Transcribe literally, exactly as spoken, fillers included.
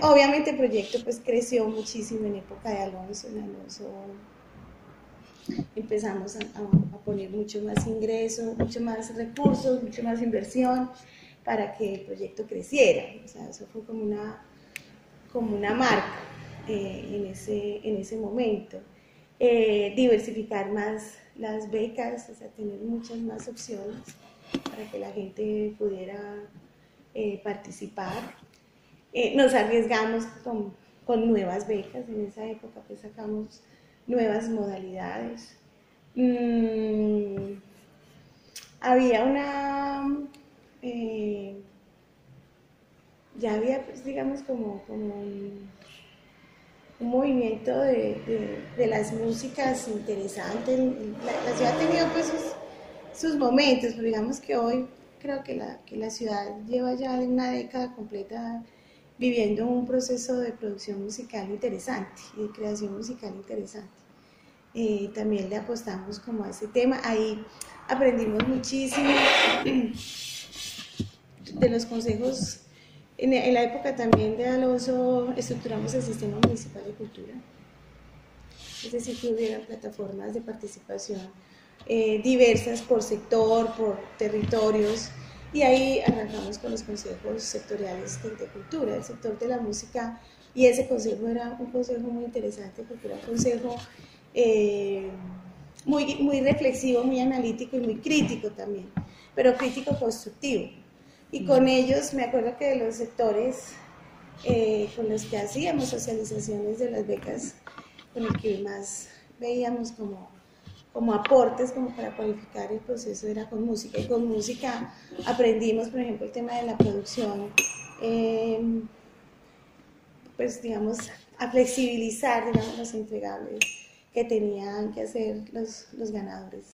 obviamente el proyecto pues creció muchísimo en época de Alonso. En Alonso empezamos a, a, a poner mucho más ingresos, mucho más recursos, mucho más inversión para que el proyecto creciera. O sea, eso fue como una, como una marca eh, en, ese, en ese momento. Eh, diversificar más las becas, o sea, tener muchas más opciones para que la gente pudiera eh, participar. Eh, nos arriesgamos con, con nuevas becas, en esa época pues sacamos nuevas modalidades. Mm, había una, eh, ya había pues digamos como, como un, un movimiento de, de, de las músicas interesantes. La, la ciudad ha tenido pues sus, sus momentos, pero digamos que hoy creo que la, que la ciudad lleva ya una década completa viviendo un proceso de producción musical interesante y de creación musical interesante. Eh, también le apostamos como a ese tema, ahí aprendimos muchísimo de los consejos. En, en la época también de Alonso estructuramos el Sistema Municipal de Cultura, es decir, que hubiera plataformas de participación eh, diversas por sector, por territorios, y ahí arrancamos con los consejos sectoriales de, de cultura, el sector de la música, y ese consejo era un consejo muy interesante porque era un consejo eh, muy, muy reflexivo, muy analítico y muy crítico también, pero crítico constructivo. Y con ellos, me acuerdo que de los sectores eh, con los que hacíamos socializaciones de las becas, con el que más veíamos como, como aportes como para cualificar el proceso era con música. Y con música aprendimos, por ejemplo, el tema de la producción, eh, pues digamos, a flexibilizar, digamos, los entregables que tenían que hacer los, los ganadores.